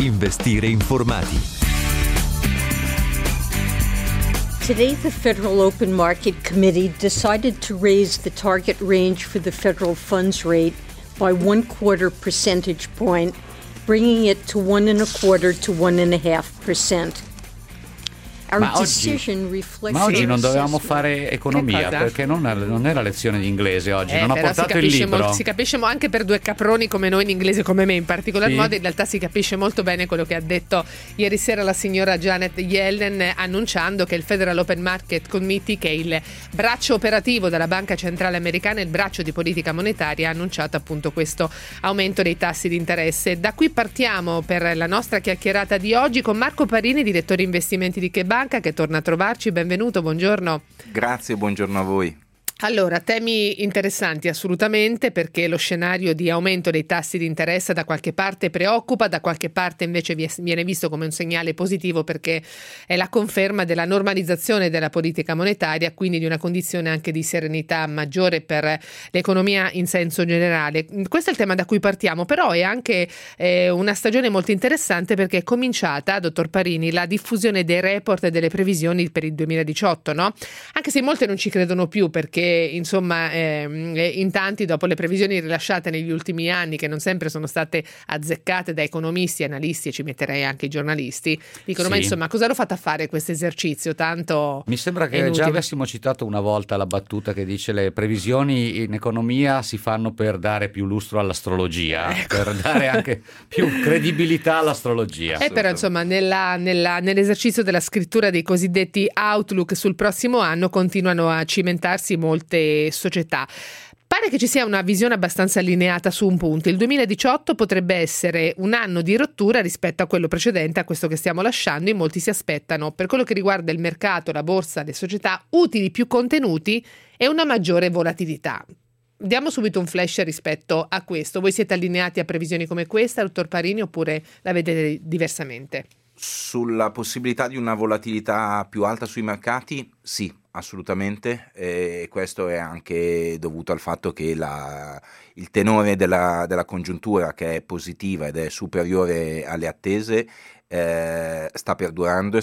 Investire informati. Today, the Federal Open Market Committee decided to raise the target range for the federal funds rate by 1/4 percentage point, bringing it to 1.25 to 1.5%. Ma oggi non dovevamo fare economia, perché non è la lezione di inglese oggi, non ho portato il libro. Si capisce anche per due caproni come noi in inglese, come me in particolar modo, in realtà si capisce molto bene quello che ha detto ieri sera la signora Janet Yellen, annunciando che il Federal Open Market Committee, che è il braccio operativo della Banca Centrale Americana, il braccio di politica monetaria, ha annunciato appunto questo aumento dei tassi di interesse. Da qui partiamo per la nostra chiacchierata di oggi con Marco Parini, direttore investimenti di Che Banca, che torna a trovarci. Benvenuto, buongiorno. Grazie, buongiorno a voi. Allora, temi interessanti assolutamente, perché lo scenario di aumento dei tassi di interesse da qualche parte preoccupa, da qualche parte invece viene visto come un segnale positivo, perché è la conferma della normalizzazione della politica monetaria, quindi di una condizione anche di serenità maggiore per l'economia in senso generale. Questo è il tema da cui partiamo, però è anche una stagione molto interessante, perché è cominciata, dottor Parini, la diffusione dei report e delle previsioni per il 2018, no? Anche se molte non ci credono più, perché insomma in tanti, dopo le previsioni rilasciate negli ultimi anni, che non sempre sono state azzeccate da economisti, analisti e ci metterei anche i giornalisti, dicono ma insomma cosa l'ho fatta fare questo esercizio tanto mi sembra che già avessimo citato una volta la battuta che dice le previsioni in economia si fanno per dare più lustro all'astrologia, per dare anche più credibilità all'astrologia. Però insomma nell'esercizio della scrittura dei cosiddetti outlook sul prossimo anno continuano a cimentarsi molte società. Pare che ci sia una visione abbastanza allineata su un punto. Il 2018 potrebbe essere un anno di rottura rispetto a quello precedente, a questo che stiamo lasciando. In molti si aspettano, per quello che riguarda il mercato, la borsa, le società, utili più contenuti e una maggiore volatilità. Diamo subito un flash rispetto a questo. Voi siete allineati a previsioni come questa, dottor Parini, oppure la vedete diversamente? Sulla possibilità di una volatilità più alta sui mercati, sì, assolutamente, e questo è anche dovuto al fatto che il tenore della congiuntura, che è positiva ed è superiore alle attese, sta perdurando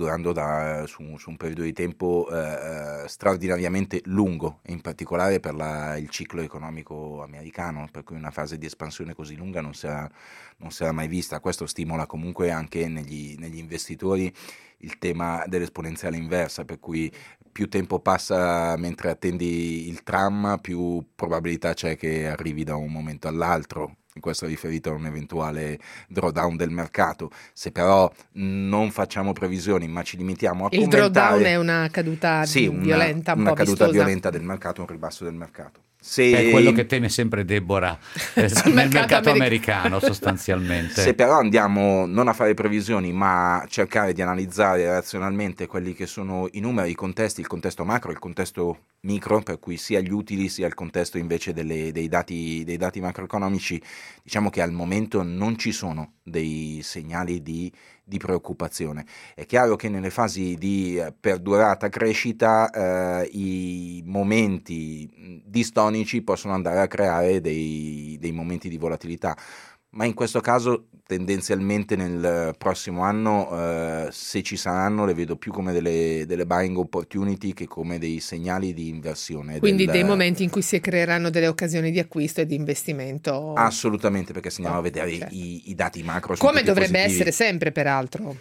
su un periodo di tempo straordinariamente lungo, e in particolare per il ciclo economico americano, per cui una fase di espansione così lunga non si era mai vista. Questo stimola comunque anche negli investitori il tema dell'esponenziale inversa, per cui più tempo passa mentre attendi il tram, più probabilità c'è che arrivi da un momento all'altro. Questo è riferito a un eventuale drawdown del mercato. Se però non facciamo previsioni ma ci limitiamo a commentare... Il drawdown è una caduta violenta, un po' una caduta vistosa. Violenta del mercato, un ribasso del mercato. È quello che teme sempre Deborah nel mercato americano sostanzialmente. Se però andiamo non a fare previsioni ma a cercare di analizzare razionalmente quelli che sono i numeri, i contesti, il contesto macro e il contesto micro, per cui sia gli utili sia il contesto invece dei dati macroeconomici, diciamo che al momento non ci sono dei segnali di preoccupazione. È chiaro che nelle fasi di perdurata crescita i momenti distonici possono andare a creare dei momenti di volatilità, ma in questo caso tendenzialmente nel prossimo anno se ci saranno le vedo più come delle buying opportunity che come dei segnali di inversione. Quindi dei momenti in cui si creeranno delle occasioni di acquisto e di investimento. Assolutamente, perché se andiamo a vedere i dati macro come dovrebbe essere sempre peraltro.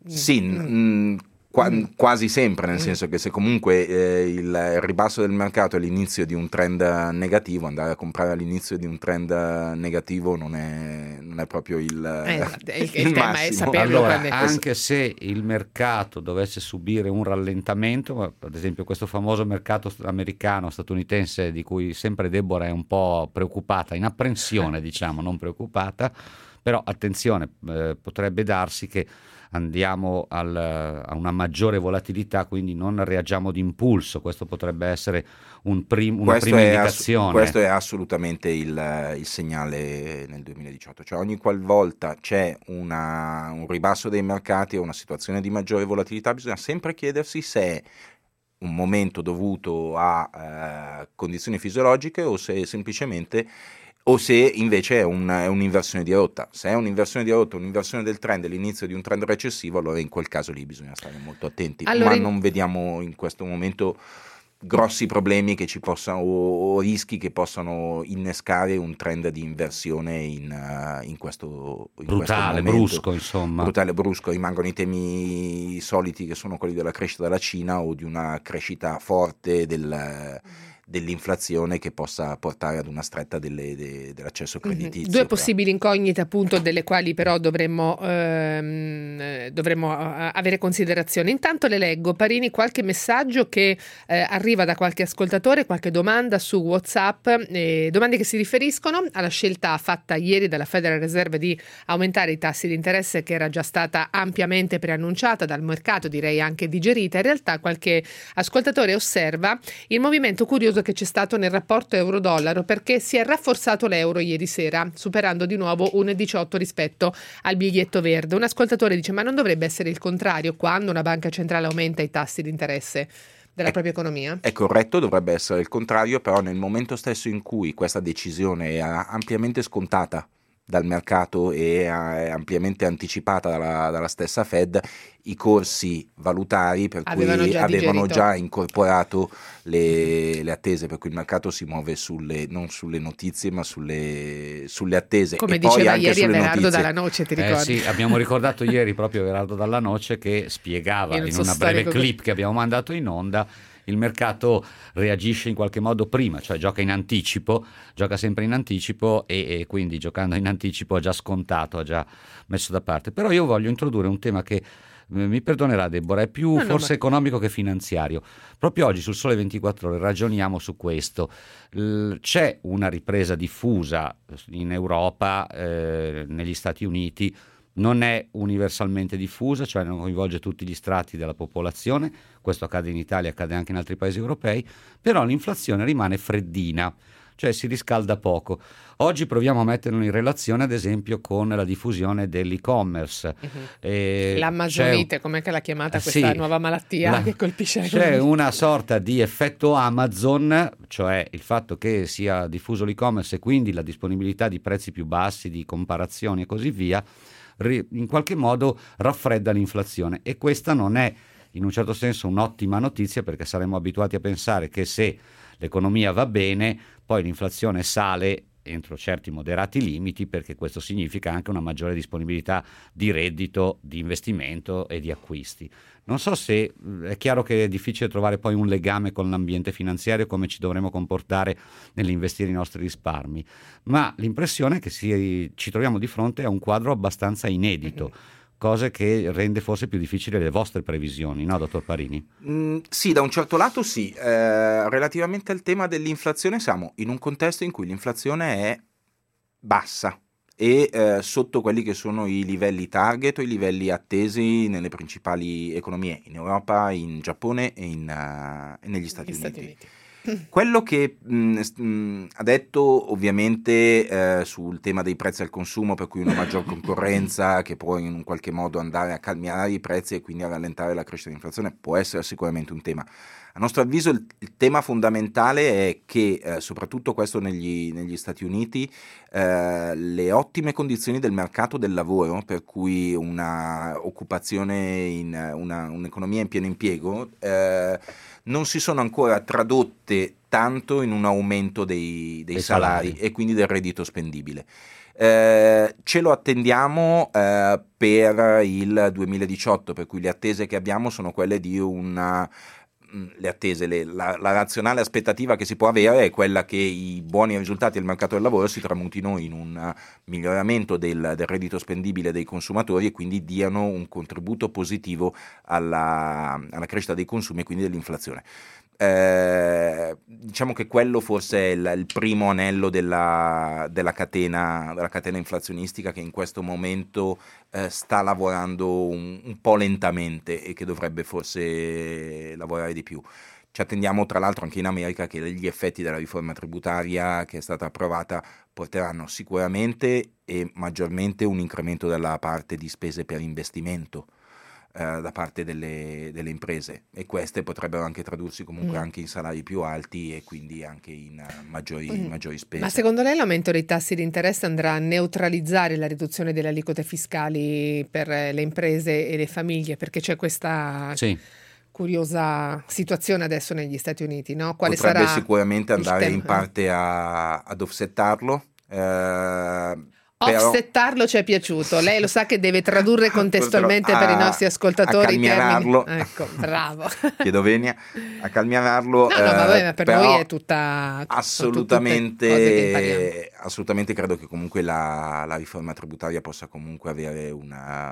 Sì, quasi sempre, nel senso che se comunque il ribasso del mercato è l'inizio di un trend negativo, andare a comprare all'inizio di un trend negativo non è proprio il tema massimo. È saperlo. Allora, anche se il mercato dovesse subire un rallentamento, ad esempio questo famoso mercato americano statunitense di cui sempre Deborah è un po' preoccupata, in apprensione diciamo, non preoccupata, però attenzione, potrebbe darsi che andiamo a una maggiore volatilità, quindi non reagiamo d'impulso. Questo potrebbe essere una prima indicazione. Questo è assolutamente il segnale nel 2018, cioè ogni qualvolta c'è un ribasso dei mercati o una situazione di maggiore volatilità bisogna sempre chiedersi se è un momento dovuto a condizioni fisiologiche o se semplicemente o se invece è un'inversione di rotta. Se è un'inversione di rotta, un'inversione del trend, l'inizio di un trend recessivo, allora in quel caso lì bisogna stare molto attenti. Allora, ma non vediamo in questo momento grossi problemi che ci possano, o rischi che possano innescare un trend di inversione in questo brutale, momento. brusco, insomma. Brutale, brusco. Rimangono i temi soliti, che sono quelli della crescita della Cina o di una crescita forte dell'inflazione che possa portare ad una stretta dell'accesso creditizio. Due possibili incognite, appunto, delle quali però dovremmo avere considerazione. Intanto le leggo, Parini, qualche messaggio che arriva da qualche ascoltatore, qualche domanda su WhatsApp, domande che si riferiscono alla scelta fatta ieri dalla Federal Reserve di aumentare i tassi di interesse, che era già stata ampiamente preannunciata dal mercato, direi anche digerita. In realtà qualche ascoltatore osserva il movimento curioso che c'è stato nel rapporto euro-dollaro, perché si è rafforzato l'euro ieri sera, superando di nuovo 1,18 rispetto al biglietto verde. Un ascoltatore dice: ma non dovrebbe essere il contrario quando una banca centrale aumenta i tassi di interesse della propria economia? È corretto, dovrebbe essere il contrario, però nel momento stesso in cui questa decisione è ampiamente scontata dal mercato e ampiamente anticipata dalla stessa Fed, i corsi valutari per cui avevano già incorporato le attese, per cui il mercato si muove non sulle notizie ma sulle attese. Come e diceva poi anche ieri sulle Everardo notizie. Dalla Noce, ti ricordi? Sì, abbiamo ricordato ieri proprio Everardo Dalla Noce che spiegava in una breve clip che abbiamo mandato in onda: il mercato reagisce in qualche modo prima, cioè gioca sempre in anticipo e quindi giocando in anticipo ha già scontato, ha già messo da parte. Però io voglio introdurre un tema che, mi perdonerà Deborah, è più forse economico che finanziario. Proprio oggi sul Sole 24 Ore ragioniamo su questo. C'è una ripresa diffusa in Europa, negli Stati Uniti, non è universalmente diffusa, cioè non coinvolge tutti gli strati della popolazione, questo accade in Italia, accade anche in altri paesi europei, però l'inflazione rimane freddina, cioè si riscalda poco. Oggi proviamo a metterlo in relazione ad esempio con la diffusione dell'e-commerce. L'Amazonite, com'è che l'ha chiamata questa nuova malattia che colpisce l'economia? C'è una sorta di effetto Amazon, cioè il fatto che sia diffuso l'e-commerce e quindi la disponibilità di prezzi più bassi, di comparazioni e così via, in qualche modo raffredda l'inflazione, e questa non è in un certo senso un'ottima notizia, perché saremmo abituati a pensare che se l'economia va bene poi l'inflazione sale entro certi moderati limiti, perché questo significa anche una maggiore disponibilità di reddito, di investimento e di acquisti. Non so se è chiaro che è difficile trovare poi un legame con l'ambiente finanziario, come ci dovremo comportare nell'investire i nostri risparmi, ma l'impressione è che ci troviamo di fronte a un quadro abbastanza inedito, cose che rende forse più difficili le vostre previsioni, no, dottor Parini? Sì, da un certo lato sì. Relativamente al tema dell'inflazione, siamo in un contesto in cui l'inflazione è bassa e sotto quelli che sono i livelli target o i livelli attesi nelle principali economie, in Europa, in Giappone e negli Stati Uniti. Quello che ha detto ovviamente sul tema dei prezzi al consumo, per cui una maggior concorrenza che può in un qualche modo andare a calmierare i prezzi e quindi a rallentare la crescita dell'inflazione, può essere sicuramente un tema. A nostro avviso il tema fondamentale è che soprattutto questo negli Stati Uniti, le ottime condizioni del mercato del lavoro, per cui una occupazione in un'economia in pieno impiego, non si sono ancora tradotte tanto in un aumento dei salari e quindi del reddito spendibile. Ce lo attendiamo per il 2018, per cui le attese che abbiamo sono quelle di la razionale aspettativa che si può avere è quella che i buoni risultati del mercato del lavoro si tramutino in un miglioramento del reddito spendibile dei consumatori e quindi diano un contributo positivo alla crescita dei consumi e quindi dell'inflazione. Diciamo che quello forse è il primo anello della catena inflazionistica, che in questo momento sta lavorando un po' lentamente e che dovrebbe forse lavorare di più. Ci attendiamo tra l'altro anche in America che gli effetti della riforma tributaria che è stata approvata porteranno sicuramente e maggiormente un incremento della parte di spese per investimento. da parte delle imprese, e queste potrebbero anche tradursi comunque anche in salari più alti e quindi anche in maggiori spese. Ma secondo lei l'aumento dei tassi di interesse andrà a neutralizzare la riduzione delle aliquote fiscali per le imprese e le famiglie? Perché c'è questa curiosa situazione adesso negli Stati Uniti, no? Quale potrebbe sarà sicuramente andare tema? in parte ad offsettarlo. Offsettarlo ci è piaciuto, lei lo sa che deve tradurre contestualmente per i nostri ascoltatori i termini. Ecco, bravo. Chiedo venia, a calmierarlo. No, vabbè, ma per noi è tutta assolutamente credo che comunque la riforma tributaria possa comunque avere un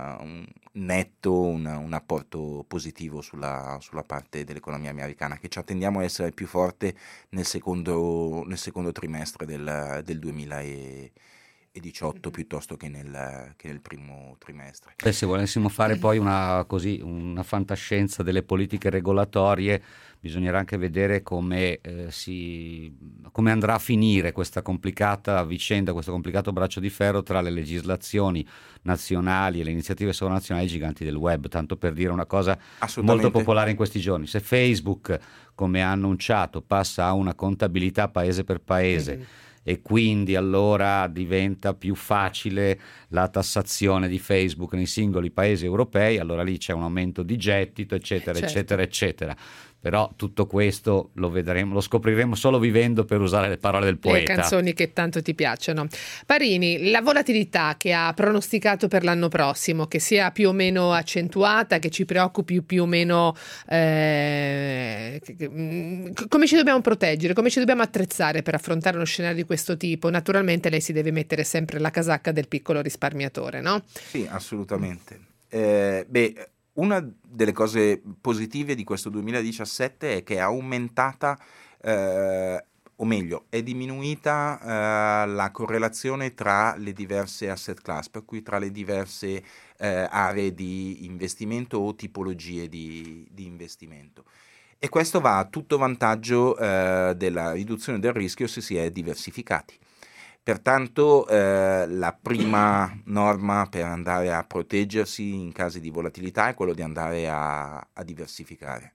apporto positivo sulla parte dell'economia americana, che ci attendiamo a essere più forte nel secondo trimestre del 2018 piuttosto che nel primo trimestre. Se volessimo fare poi una fantascienza delle politiche regolatorie, bisognerà anche vedere come andrà a finire questa complicata vicenda, questo complicato braccio di ferro tra le legislazioni nazionali e le iniziative sovranazionali giganti del web, tanto per dire una cosa molto popolare in questi giorni. Se Facebook, come ha annunciato, passa a una contabilità paese per paese, e quindi allora diventa più facile la tassazione di Facebook nei singoli paesi europei, allora lì c'è un aumento di gettito, eccetera, certo, eccetera, eccetera. Però tutto questo lo vedremo, lo scopriremo solo vivendo, per usare le parole del poeta. Le canzoni che tanto ti piacciono. Parini, la volatilità che ha pronosticato per l'anno prossimo, che sia più o meno accentuata, che ci preoccupi più o meno, come ci dobbiamo proteggere, come ci dobbiamo attrezzare per affrontare uno scenario di questo tipo? Naturalmente lei si deve mettere sempre la casacca del piccolo risparmiatore, no? Sì, assolutamente. Una delle cose positive di questo 2017 è che è aumentata, o meglio, è diminuita la correlazione tra le diverse asset class, per cui tra le diverse aree di investimento o tipologie di investimento. E questo va a tutto vantaggio della riduzione del rischio se si è diversificati. Pertanto la prima norma per andare a proteggersi in casi di volatilità è quello di andare a diversificare.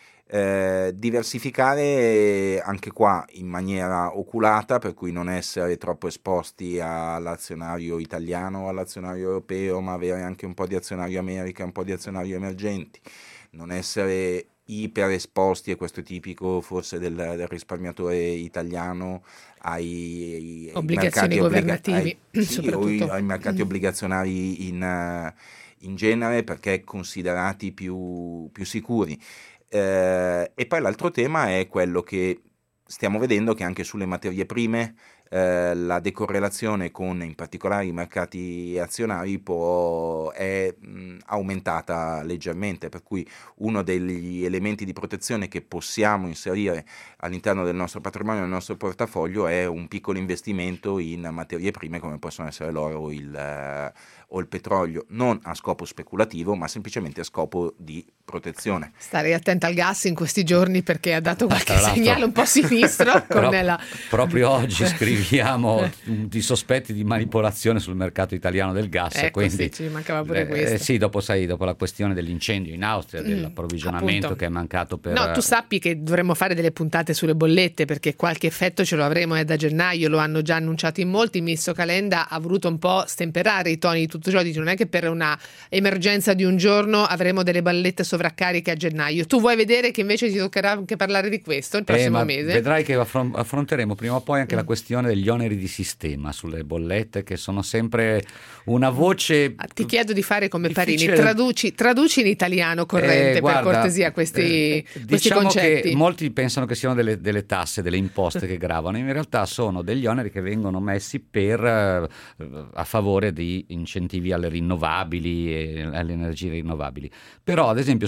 Diversificare anche qua in maniera oculata, per cui non essere troppo esposti all'azionario italiano o all'azionario europeo, ma avere anche un po' di azionario America, un po' di azionario emergenti, non essere iper esposti, e questo è tipico forse del risparmiatore italiano, ai obbligazioni governativi, ai mercati obbligazionari in genere, perché considerati più sicuri. E poi l'altro tema è quello che stiamo vedendo, che anche sulle materie prime la decorrelazione con in particolare i mercati azionari è aumentata leggermente, per cui uno degli elementi di protezione che possiamo inserire all'interno del nostro patrimonio, del nostro portafoglio, è un piccolo investimento in materie prime come possono essere l'oro o il petrolio, non a scopo speculativo ma semplicemente a scopo di protezione. Starei attenta al gas in questi giorni, perché ha dato qualche segnale un po' sinistro. Proprio oggi scriviamo di sospetti di manipolazione sul mercato italiano del gas. Ecco, quindi sì, ci mancava pure questo. Sì, dopo la questione dell'incendio in Austria, dell'approvvigionamento appunto, che è mancato per... No, tu sappi che dovremmo fare delle puntate sulle bollette, perché qualche effetto ce lo avremo da gennaio, lo hanno già annunciato in molti. Il ministro Calenda ha voluto un po' stemperare i toni di tutto ciò, dice non è che per una emergenza di un giorno avremo delle bollette sovraccariche a gennaio. Tu vuoi vedere che invece ti toccherà anche parlare di questo il prossimo mese? Vedrai che affronteremo prima o poi anche la questione degli oneri di sistema sulle bollette, che sono sempre una voce... Ti chiedo di fare come difficile. Parini, traduci in italiano corrente, guarda, per cortesia questi concetti. Che molti pensano che siano delle tasse, delle imposte che gravano, in realtà sono degli oneri che vengono messi a favore di incentivi alle rinnovabili e alle energie rinnovabili. Però ad esempio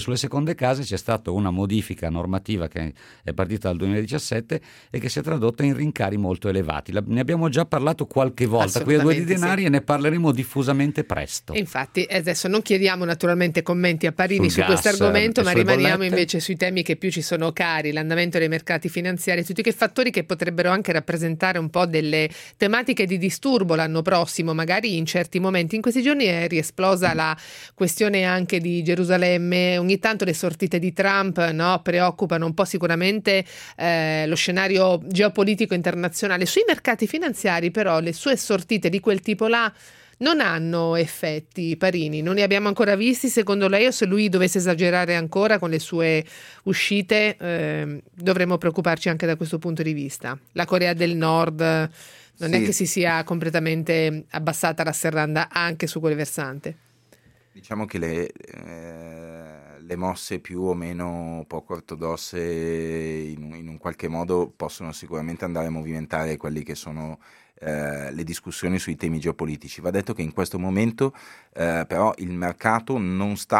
sulle seconde case c'è stata una modifica normativa che è partita dal 2017 e che si è tradotta in rincari molto elevati. Ne abbiamo già parlato qualche volta qui a Due di Denari, sì, e ne parleremo diffusamente presto. E infatti adesso non chiediamo naturalmente commenti a Parini su gas, questo argomento, ma rimaniamo bollette. invece sui temi che più ci sono cari, l'andamento dei mercati finanziari, tutti quei fattori che potrebbero anche rappresentare un po' delle tematiche di disturbo l'anno prossimo, magari in certi momenti. In questi giorni è riesplosa la questione anche di Gerusalemme, ogni tanto le sortite di Trump, no, preoccupano un po' sicuramente lo scenario geopolitico internazionale. Sui mercati finanziari però le sue sortite di quel tipo là non hanno effetti, Parini, non li abbiamo ancora visti secondo lei, o se lui dovesse esagerare ancora con le sue uscite dovremmo preoccuparci anche da questo punto di vista? La Corea del Nord non è che si sia completamente abbassata la serranda anche su quel versante? Diciamo che le mosse più o meno poco ortodosse in un qualche modo possono sicuramente andare a movimentare quelli che sono le discussioni sui temi geopolitici. Va detto che in questo momento però il mercato non sta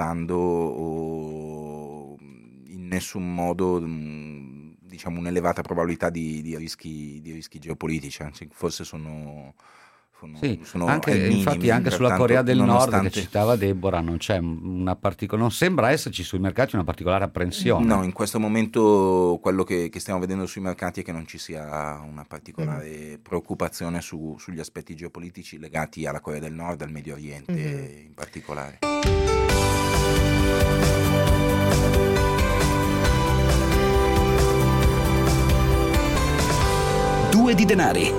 apprezzando in nessun modo diciamo un'elevata probabilità di rischi geopolitici, anzi forse sono anche, minimi, infatti anche sulla pertanto, Corea del nonostante... Nord che citava Deborah non c'è non sembra esserci sui mercati una particolare apprensione. No, in questo momento quello che stiamo vedendo sui mercati è che non ci sia una particolare preoccupazione sugli aspetti geopolitici legati alla Corea del Nord, al Medio Oriente in particolare. Due di Denari.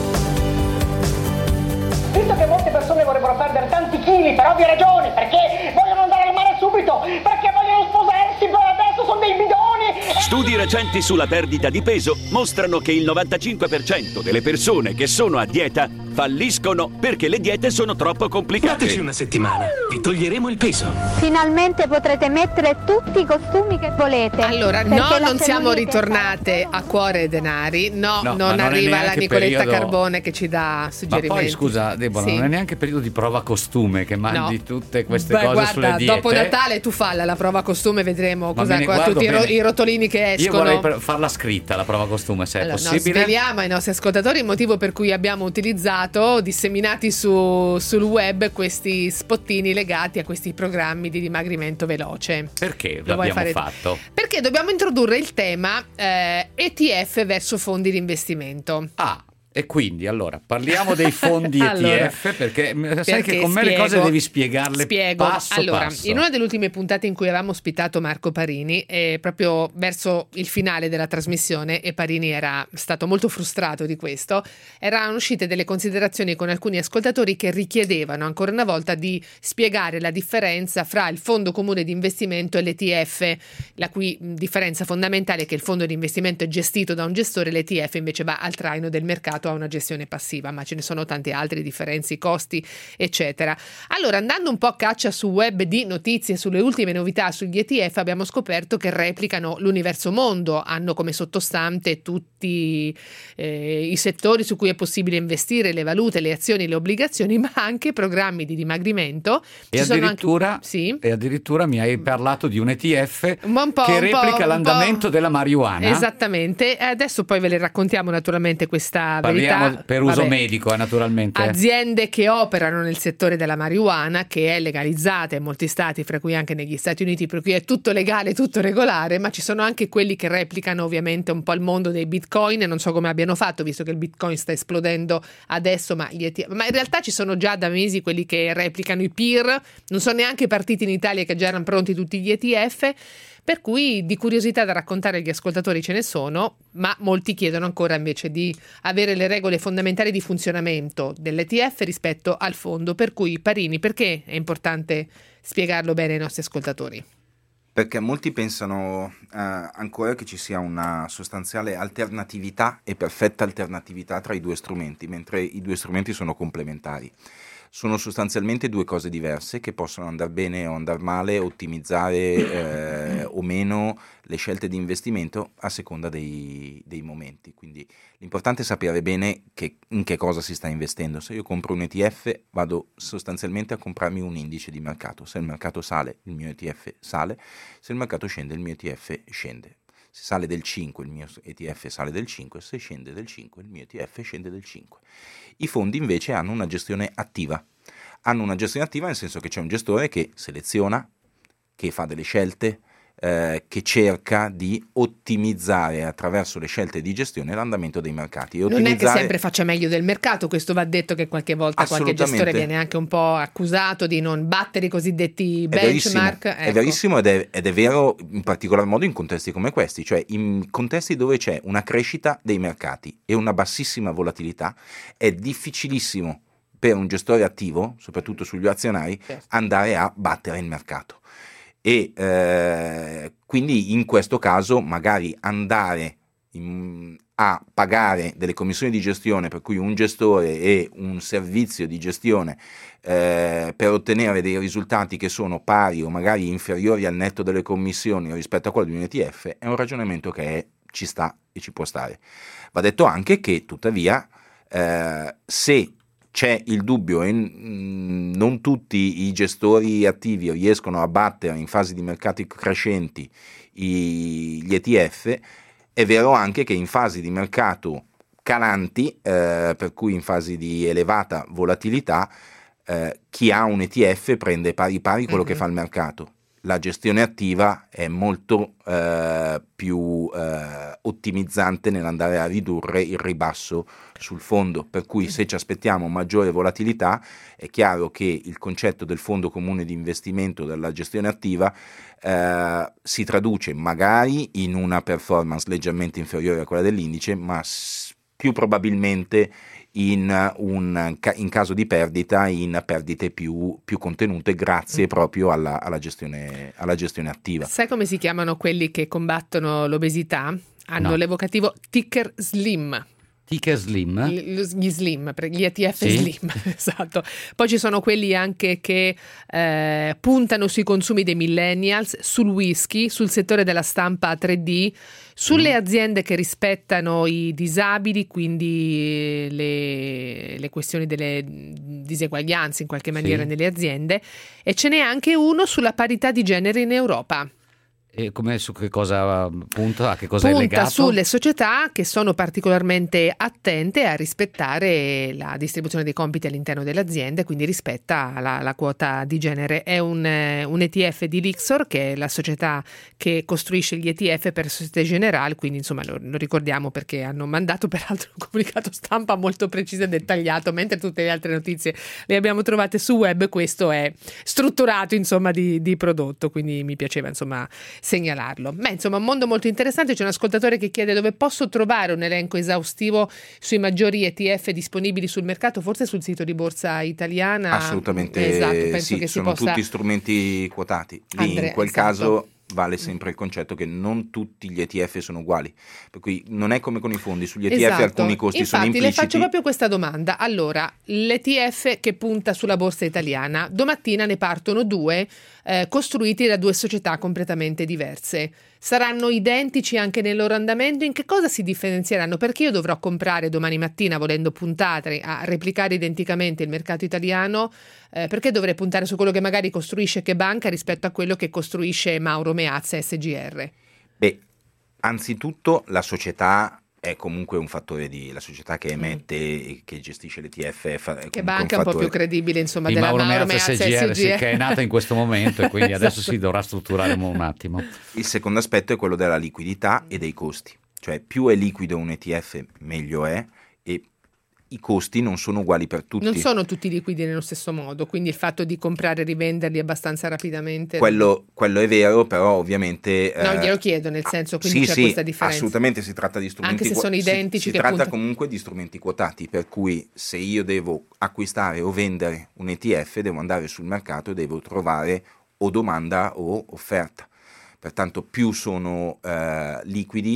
Visto che molte persone vorrebbero perdere tanti chili per ovvie ragioni, perché vogliono andare al mare subito, perché vogliono sposarsi, poi adesso sono dei bidoni. Studi recenti sulla perdita di peso mostrano che il 95% delle persone che sono a dieta falliscono perché le diete sono troppo complicate. Dateci una settimana, vi toglieremo il peso. Finalmente potrete mettere tutti i costumi che volete. Allora, no, non siamo ritornate a Cuore e Denari. No, non arriva la Nicoletta Carbone che ci dà suggerimenti. Ma poi scusa Deborah, sì, non è neanche periodo di prova costume che mandi tutte queste cose guarda, sulle diete. Dopo Natale tu falla la prova costume, vedremo tutti bene. i rotolini che escono. Io vorrei farla scritta la prova costume, se è possibile. No, sveliamo ai nostri ascoltatori il motivo per cui abbiamo utilizzato, disseminati sul web, questi spottini legati a questi programmi di dimagrimento veloce. Perché l'abbiamo fatto? Perché dobbiamo introdurre il tema ETF verso fondi di investimento. E quindi allora parliamo dei fondi ETF perché sai che con me le cose devi spiegarle passo allora, passo. In una delle ultime puntate in cui avevamo ospitato Marco Parini, proprio verso il finale della trasmissione, e Parini era stato molto frustrato di questo, erano uscite delle considerazioni con alcuni ascoltatori che richiedevano ancora una volta di spiegare la differenza fra il fondo comune di investimento e l'ETF, la cui differenza fondamentale è che il fondo di investimento è gestito da un gestore, l'ETF invece va al traino del mercato, a una gestione passiva, ma ce ne sono tante altre differenze, costi eccetera. Allora, andando un po' a caccia su web di notizie sulle ultime novità sugli ETF, abbiamo scoperto che replicano l'universo mondo, hanno come sottostante tutti i settori su cui è possibile investire, le valute, le azioni, le obbligazioni, ma anche programmi di dimagrimento. E addirittura mi hai parlato di un ETF che replica l'andamento della marijuana. Esattamente, adesso poi ve le raccontiamo naturalmente questa Parliamo per uso medico, naturalmente. Aziende che operano nel settore della marijuana, che è legalizzata in molti stati, fra cui anche negli Stati Uniti, per cui è tutto legale, tutto regolare, ma ci sono anche quelli che replicano ovviamente un po' il mondo dei bitcoin, e non so come abbiano fatto, visto che il bitcoin sta esplodendo adesso, ma in realtà ci sono già da mesi quelli che replicano i peer, non sono neanche partiti in Italia che già erano pronti tutti gli ETF. Per cui di curiosità da raccontare agli ascoltatori ce ne sono, ma molti chiedono ancora invece di avere le regole fondamentali di funzionamento dell'ETF rispetto al fondo. Per cui, Parini, perché è importante spiegarlo bene ai nostri ascoltatori? Perché molti pensano ancora che ci sia una sostanziale alternatività e perfetta alternatività tra i due strumenti, mentre i due strumenti sono complementari. Sono sostanzialmente due cose diverse che possono andare bene o andare male, ottimizzare o meno le scelte di investimento a seconda dei momenti. Quindi l'importante è sapere bene in che cosa si sta investendo. Se io compro un ETF, vado sostanzialmente a comprarmi un indice di mercato. Se il mercato sale, il mio ETF sale; se il mercato scende, il mio ETF scende. Se sale del 5, il mio ETF sale del 5; se scende del 5, il mio ETF scende del 5. I fondi invece hanno una gestione attiva. Hanno una gestione attiva nel senso che c'è un gestore che seleziona, che fa delle scelte, che cerca di ottimizzare attraverso le scelte di gestione l'andamento dei mercati. Non è che sempre faccia meglio del mercato, questo va detto, che qualche volta qualche gestore viene anche un po' accusato di non battere i cosiddetti benchmark. È verissimo ed è vero in particolar modo in contesti come questi, cioè in contesti dove c'è una crescita dei mercati e una bassissima volatilità. È difficilissimo per un gestore attivo, soprattutto sugli azionari, andare a battere il mercato. E quindi in questo caso magari andare a pagare delle commissioni di gestione, per cui un gestore e un servizio di gestione per ottenere dei risultati che sono pari o magari inferiori al netto delle commissioni rispetto a quello di un ETF, è un ragionamento che ci sta e ci può stare. Va detto anche che tuttavia se c'è il dubbio e non tutti i gestori attivi riescono a battere in fasi di mercati crescenti gli ETF, è vero anche che in fasi di mercato calanti, per cui in fasi di elevata volatilità, chi ha un ETF prende pari quello che fa il mercato. La gestione attiva è molto più ottimizzante nell'andare a ridurre il ribasso sul fondo, per cui se ci aspettiamo maggiore volatilità è chiaro che il concetto del fondo comune di investimento della gestione attiva si traduce magari in una performance leggermente inferiore a quella dell'indice, ma più probabilmente in caso di perdita, in perdite più contenute grazie proprio alla gestione attiva. Sai come si chiamano quelli che combattono l'obesità? Hanno l'evocativo ticker slim. Ticker slim? Gli slim, gli ETF sì. slim, esatto. Poi ci sono quelli anche che puntano sui consumi dei millennials, sul whisky, sul settore della stampa 3D, sulle aziende che rispettano i disabili, quindi le questioni delle diseguaglianze in qualche maniera nelle aziende, e ce n'è anche uno sulla parità di genere in Europa. E su che cosa punta? A che cosa è legato? Punta sulle società che sono particolarmente attente a rispettare la distribuzione dei compiti all'interno delle aziende, quindi rispetta la quota di genere. È un ETF di Lyxor, che è la società che costruisce gli ETF per Société Générale, quindi insomma lo ricordiamo perché hanno mandato peraltro un comunicato stampa molto preciso e dettagliato, mentre tutte le altre notizie le abbiamo trovate su web. Questo è strutturato insomma di prodotto, quindi mi piaceva insomma segnalarlo. Beh, insomma, un mondo molto interessante. C'è un ascoltatore che chiede dove posso trovare un elenco esaustivo sui maggiori ETF disponibili sul mercato, forse sul sito di Borsa Italiana. Assolutamente, esatto, penso sì, che sono tutti strumenti quotati. Lì in quel caso vale sempre il concetto che non tutti gli ETF sono uguali, per cui non è come con i fondi. Sugli ETF alcuni costi sono impliciti. Infatti le faccio proprio questa domanda. Allora, l'ETF che punta sulla borsa italiana, domattina ne partono due, costruiti da due società completamente diverse. Saranno identici anche nel loro andamento? In che cosa si differenzieranno? Perché io dovrò comprare domani mattina, volendo puntare a replicare identicamente il mercato italiano, perché dovrei puntare su quello che magari costruisce Che Banca rispetto a quello che costruisce Mauro Meazza SGR? Beh, anzitutto la società è comunque un fattore la società che emette e che gestisce l'ETF. Che Banca è un po' più credibile, insomma, di della Mauro Meazza SGR. Sì, che è nata in questo momento e quindi adesso si dovrà strutturare un attimo. Il secondo aspetto è quello della liquidità e dei costi, cioè più è liquido un ETF meglio è, e i costi non sono uguali per tutti. Non sono tutti liquidi nello stesso modo, quindi il fatto di comprare e rivenderli abbastanza rapidamente. Quello è vero, però ovviamente... No, glielo chiedo, nel senso, quindi c'è questa differenza. Assolutamente si tratta di strumenti... Anche se sono identici. Si tratta comunque di strumenti quotati, per cui se io devo acquistare o vendere un ETF, devo andare sul mercato e devo trovare o domanda o offerta. Pertanto più sono liquidi,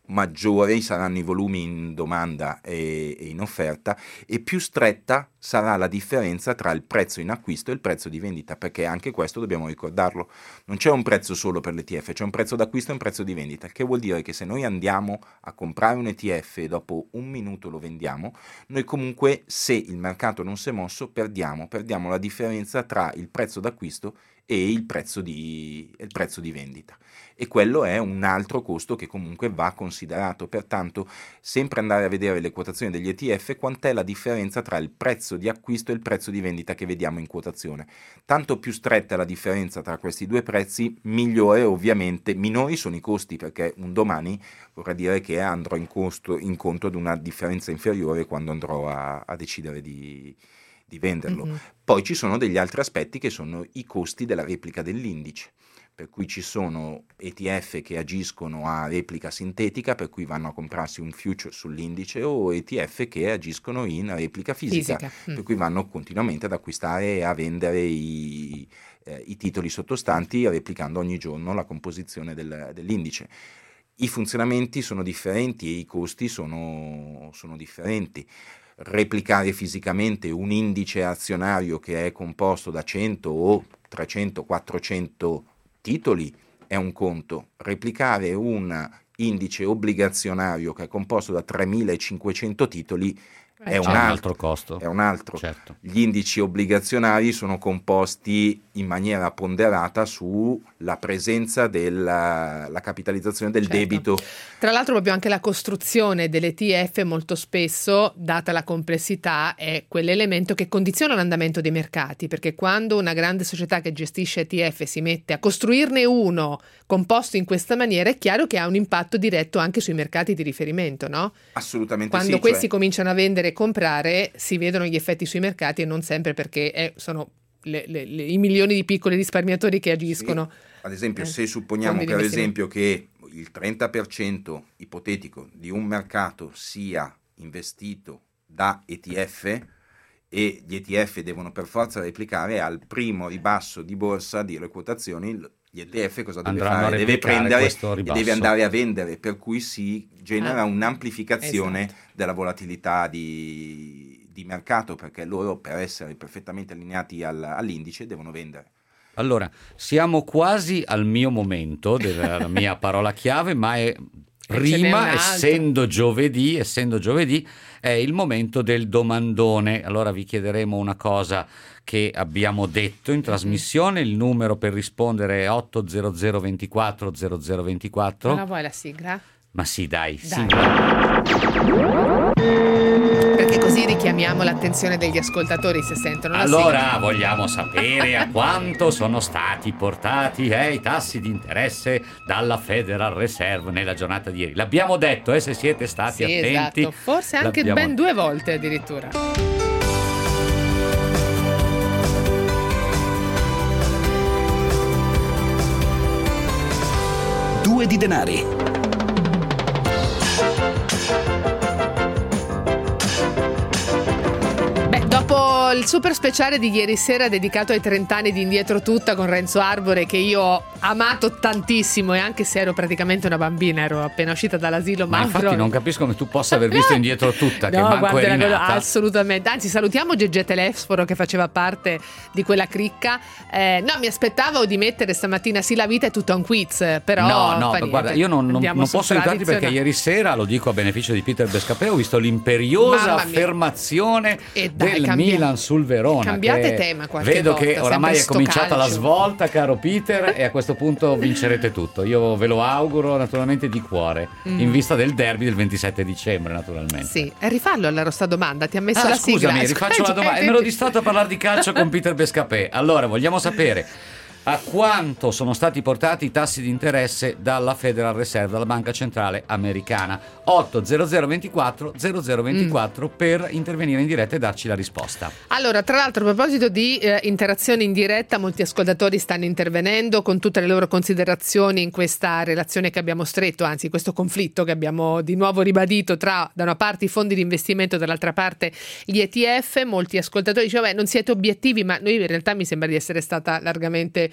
maggiori saranno i volumi in domanda e in offerta, e più stretta sarà la differenza tra il prezzo in acquisto e il prezzo di vendita, perché anche questo dobbiamo ricordarlo, non c'è un prezzo solo per l'ETF, c'è un prezzo d'acquisto e un prezzo di vendita, che vuol dire che se noi andiamo a comprare un ETF e dopo un minuto lo vendiamo, noi comunque, se il mercato non si è mosso, perdiamo la differenza tra il prezzo d'acquisto e il prezzo di vendita, e quello è un altro costo che comunque va considerato. Pertanto sempre andare a vedere le quotazioni degli ETF, quant'è la differenza tra il prezzo di acquisto e il prezzo di vendita che vediamo in quotazione. Tanto più stretta è la differenza tra questi due prezzi, migliore ovviamente, minori sono i costi, perché un domani vorrà dire che andrò incontro ad una differenza inferiore quando andrò a decidere di venderlo. Poi ci sono degli altri aspetti che sono i costi della replica dell'indice, per cui ci sono ETF che agiscono a replica sintetica, per cui vanno a comprarsi un future sull'indice, o ETF che agiscono in replica fisica. Per cui vanno continuamente ad acquistare e a vendere i titoli sottostanti, replicando ogni giorno la composizione dell'indice. I funzionamenti sono differenti e i costi sono differenti. Replicare fisicamente un indice azionario che è composto da 100 o 300, 400 titoli è un conto. Replicare un indice obbligazionario che è composto da 3.500 titoli è un altro costo. È un altro. Certo. Gli indici obbligazionari sono composti in maniera ponderata sulla presenza della capitalizzazione del debito. Tra l'altro proprio anche la costruzione dell'ETF molto spesso, data la complessità, è quell'elemento che condiziona l'andamento dei mercati, perché quando una grande società che gestisce ETF si mette a costruirne uno composto in questa maniera, è chiaro che ha un impatto diretto anche sui mercati di riferimento, no? Assolutamente quando questi cominciano a vendere e comprare, si vedono gli effetti sui mercati, e non sempre, perché sono i milioni di piccoli risparmiatori che agiscono. Sì. Ad esempio, se supponiamo per esempio che il 30% ipotetico di un mercato sia investito da ETF, e gli ETF devono per forza replicare al primo ribasso di borsa di quotazioni, gli ETF cosa deve fare? Deve prendere e deve andare a vendere, per cui si genera un'amplificazione della volatilità di mercato, perché loro, per essere perfettamente allineati all'indice, devono vendere. Allora, siamo quasi al mio momento della mia parola chiave, ma è prima, essendo giovedì, è il momento del domandone. Allora vi chiederemo una cosa che abbiamo detto in trasmissione, il numero per rispondere è 800 24 0024. Non la vuoi la sigla? Ma sì, dai. Sigla. Perché così richiamiamo l'attenzione degli ascoltatori se sentono la sigla. Allora vogliamo sapere a quanto sono stati portati i tassi di interesse dalla Federal Reserve nella giornata di ieri. L'abbiamo detto, se siete stati attenti. Esatto. Forse anche ben 2 volte addirittura. Due di denari. Dopo il super speciale di ieri sera dedicato ai 30 anni di Indietro Tutta con Renzo Arbore, che io ho amato tantissimo, e anche se ero praticamente una bambina, ero appena uscita dall'asilo, ma infatti non capisco come tu possa aver visto Indietro Tutta, che manco eri nata. Assolutamente, anzi salutiamo Gegge Telesforo che faceva parte di quella cricca. No, mi aspettavo di mettere stamattina Sì, la vita è tutta un quiz, però no, guarda, io non posso aiutarti, perché ieri sera, lo dico a beneficio di Peter Bescapè, ho visto l'imperiosa affermazione del Milan sul Verona. Cambiate tema qualche vedo volta, che oramai è cominciata calcio. La svolta, caro Peter, e a questo punto vincerete tutto. Io ve lo auguro naturalmente di cuore, in vista del derby del 27 dicembre naturalmente. Sì, e rifallo allora sta domanda, ti ha messo la sigla. Scusami, rifaccio la domanda, e me l'ho distratto a parlare di calcio con Peter Bescapè. Allora, vogliamo sapere a quanto sono stati portati i tassi di interesse dalla Federal Reserve, dalla Banca Centrale Americana. 800 24 0024 per intervenire in diretta e darci la risposta. Allora, tra l'altro, a proposito di interazione in diretta, molti ascoltatori stanno intervenendo con tutte le loro considerazioni in questa relazione che abbiamo stretto, anzi questo conflitto che abbiamo di nuovo ribadito tra, da una parte, i fondi di investimento, dall'altra parte gli ETF. Molti ascoltatori dicevano non siete obiettivi, ma noi in realtà mi sembra di essere stata largamente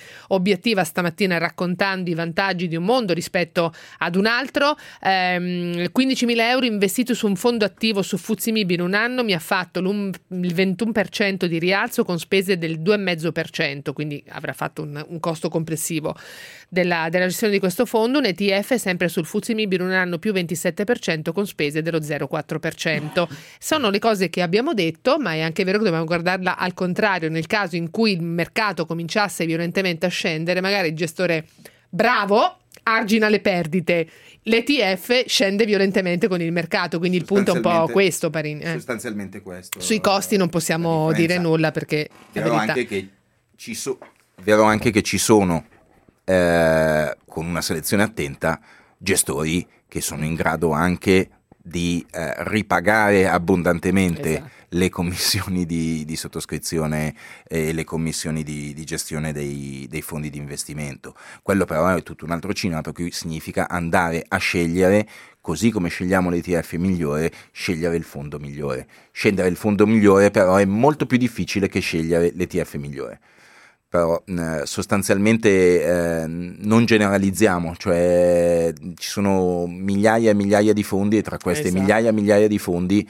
obiettiva stamattina raccontando i vantaggi di un mondo rispetto ad un altro. 15.000 euro investiti su un fondo attivo su FTSE MIB in un anno mi ha fatto il 21% di rialzo con spese del 2,5%, quindi avrà fatto un costo complessivo della gestione di questo fondo. Un ETF sempre sul FTSE MIB in un anno più 27% con spese dello 0,4%. Sono le cose che abbiamo detto, ma è anche vero che dobbiamo guardarla al contrario. Nel caso in cui il mercato cominciasse violentemente a scendere, magari il gestore bravo argina le perdite, l'ETF scende violentemente con il mercato, quindi il punto è un po' questo, Parini. Sostanzialmente questo. Sui costi non possiamo dire nulla perché vero anche che ci sono con una selezione attenta gestori che sono in grado anche di ripagare abbondantemente, esatto, le commissioni di sottoscrizione e le commissioni di gestione dei fondi di investimento. Quello però è tutto un altro cinema, per cui significa andare a scegliere, così come scegliamo l'ETF migliore, scegliere il fondo migliore. Scegliere il fondo migliore però è molto più difficile che scegliere l'ETF migliore. Però sostanzialmente non generalizziamo, cioè ci sono migliaia e migliaia di fondi e tra queste migliaia e migliaia di fondi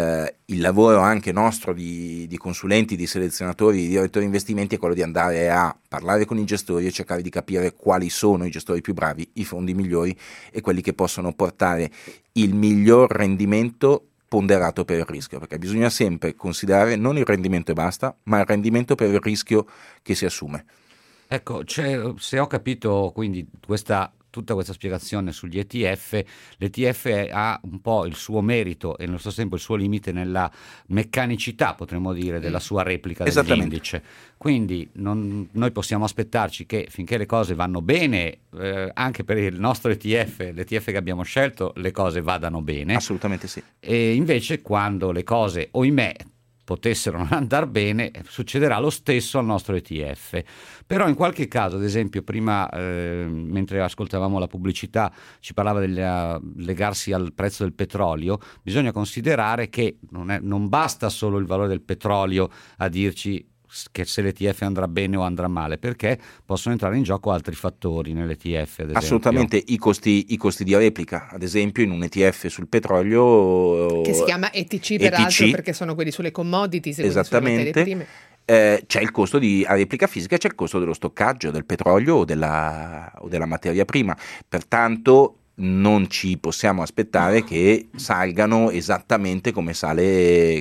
il lavoro anche nostro di consulenti, di selezionatori, di direttori di investimenti è quello di andare a parlare con i gestori e cercare di capire quali sono i gestori più bravi, i fondi migliori e quelli che possono portare il miglior rendimento ponderato per il rischio, perché bisogna sempre considerare non il rendimento e basta, ma il rendimento per il rischio che si assume. Ecco, se ho capito quindi tutta questa spiegazione sugli ETF, l'ETF ha un po' il suo merito e nello stesso tempo il suo limite nella meccanicità, potremmo dire, della sua replica dell'indice. Quindi noi possiamo aspettarci che finché le cose vanno bene, anche per il nostro ETF, l'ETF che abbiamo scelto, le cose vadano bene. Assolutamente sì. E invece quando le cose, ohimè, potessero non andare bene, succederà lo stesso al nostro ETF. Però in qualche caso, ad esempio, prima mentre ascoltavamo la pubblicità ci parlava del legarsi al prezzo del petrolio, bisogna considerare che non basta solo il valore del petrolio a dirci che se l'ETF andrà bene o andrà male, perché possono entrare in gioco altri fattori nell'ETF, ad esempio. Assolutamente, i costi di replica, ad esempio in un ETF sul petrolio che si chiama ETC peraltro, perché sono quelli sulle commodities, esattamente, sulle materie prime. C'è il costo a replica fisica, c'è il costo dello stoccaggio del petrolio o della materia prima, pertanto non ci possiamo aspettare che salgano esattamente come sale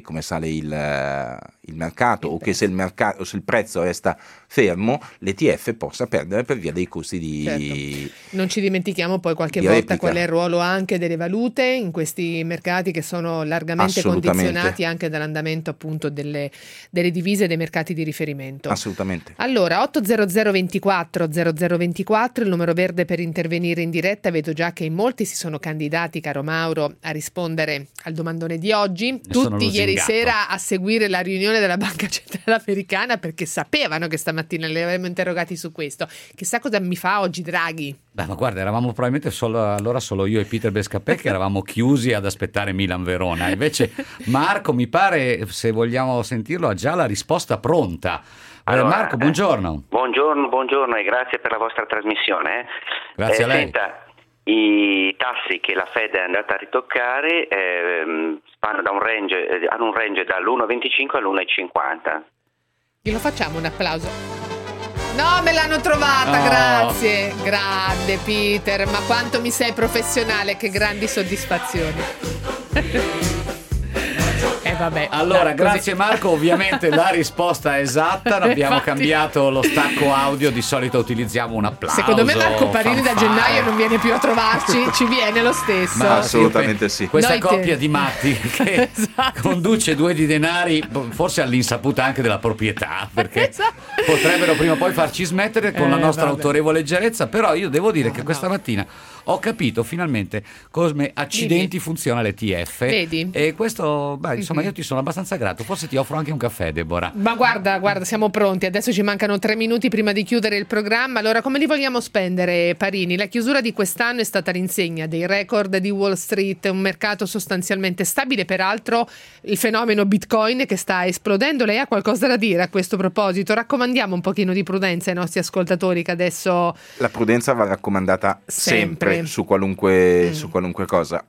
il mercato, o che se il prezzo resta fermo l'ETF possa perdere per via dei costi di certo. Non ci dimentichiamo poi qualche volta replica. Qual è il ruolo anche delle valute in questi mercati che sono largamente condizionati anche dall'andamento appunto delle divise dei mercati di riferimento. Assolutamente. Allora 800 24 0024 il numero verde per intervenire in diretta. Vedo già che in molti si sono candidati, caro Mauro, a rispondere al domandone di oggi. Tutti ieri sera a seguire la riunione della Banca Centrale Americana perché sapevano che stamattina li avremmo interrogati su questo. Chissà cosa mi fa oggi Draghi. Beh, ma guarda, eravamo probabilmente solo io e Peter Bescapè che eravamo chiusi ad aspettare Milan-Verona. Invece Marco, mi pare, se vogliamo sentirlo, ha già la risposta pronta. Allora, Marco, buongiorno. Buongiorno e grazie per la vostra trasmissione. Grazie a lei. Senta, i tassi che la Fed è andata a ritoccare vanno hanno un range dall'1,25 all'1,50. Glielo facciamo un applauso? No, me l'hanno trovata, grazie. Grande Peter, ma quanto mi sei professionale, che grandi soddisfazioni. Vabbè, allora, grazie Marco, ovviamente la risposta è esatta, abbiamo cambiato lo stacco audio, di solito utilizziamo un applauso. Secondo me Marco Parini da gennaio non viene più a trovarci, ci viene lo stesso. Ma assolutamente sì. Questa coppia di matti che conduce Due di Denari, forse all'insaputa anche della proprietà, perché potrebbero prima o poi farci smettere con la nostra autorevole leggerezza, però io devo dire che questa mattina ho capito finalmente come accidenti funziona l'ETF. Vedi? E questo, insomma, io ti sono abbastanza grato. Forse ti offro anche un caffè, Deborah. Ma guarda, siamo pronti. Adesso ci mancano 3 minuti prima di chiudere il programma. Allora, come li vogliamo spendere, Parini? La chiusura di quest'anno è stata l'insegna dei record di Wall Street, un mercato sostanzialmente stabile, peraltro il fenomeno Bitcoin che sta esplodendo. Lei ha qualcosa da dire a questo proposito? Raccomandiamo un pochino di prudenza ai nostri ascoltatori, che adesso... La prudenza va raccomandata sempre su qualunque cosa.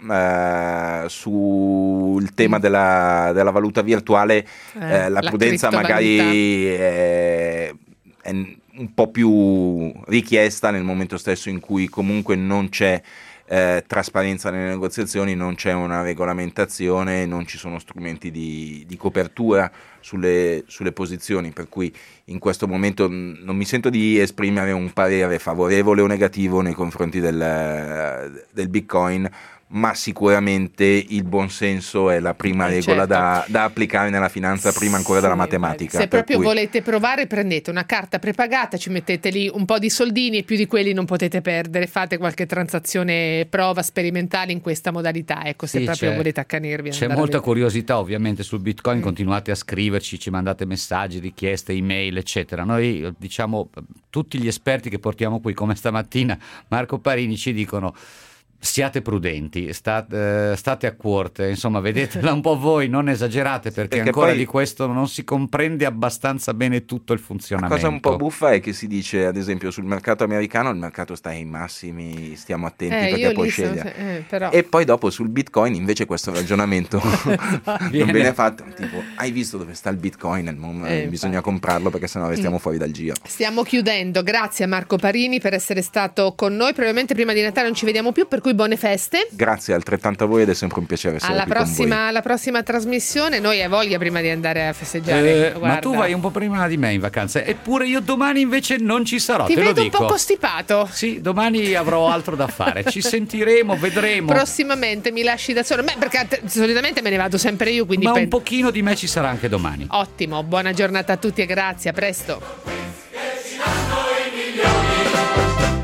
Sul tema della valuta virtuale, la prudenza magari è un po' più richiesta nel momento stesso in cui comunque non c'è trasparenza nelle negoziazioni, non c'è una regolamentazione, non ci sono strumenti di copertura sulle posizioni, per cui in questo momento non mi sento di esprimere un parere favorevole o negativo nei confronti del Bitcoin, ma sicuramente il buonsenso è la prima regola da applicare nella finanza, prima ancora della matematica. Se proprio volete provare, prendete una carta prepagata, ci mettete lì un po' di soldini e più di quelli non potete perdere, fate qualche transazione prova sperimentale in questa modalità, ecco, se proprio volete accanirvi. C'è molta curiosità ovviamente sul Bitcoin, continuate a scriverci, ci mandate messaggi, richieste, email, eccetera. Noi, diciamo, tutti gli esperti che portiamo qui, come stamattina Marco Parini, ci dicono: siate prudenti, state a corte, insomma, vedetela un po' voi, non esagerate, perché ancora poi di questo non si comprende abbastanza bene tutto il funzionamento. La cosa un po' buffa è che si dice, ad esempio, sul mercato americano il mercato sta ai massimi, stiamo attenti perché poi sceglie. Però... E poi dopo sul Bitcoin invece questo ragionamento non viene fatto, tipo, hai visto dove sta il Bitcoin? Bisogna comprarlo perché sennò restiamo fuori dal giro. Stiamo chiudendo, grazie a Marco Parini per essere stato con noi, probabilmente prima di Natale non ci vediamo più, per cui buone feste. Grazie, altrettanto a voi, ed è sempre un piacere essere qui con voi. Alla prossima trasmissione. Noi hai voglia prima di andare a festeggiare. Ma tu vai un po' prima di me in vacanza, eppure io domani invece non ci sarò. Ti te vedo lo dico. Un po' costipato. Sì, domani avrò altro da fare. Ci sentiremo, vedremo. Prossimamente mi lasci da solo. Perché solitamente me ne vado sempre io, quindi ma un pochino di me ci sarà anche domani. Ottimo, buona giornata a tutti e grazie, a presto.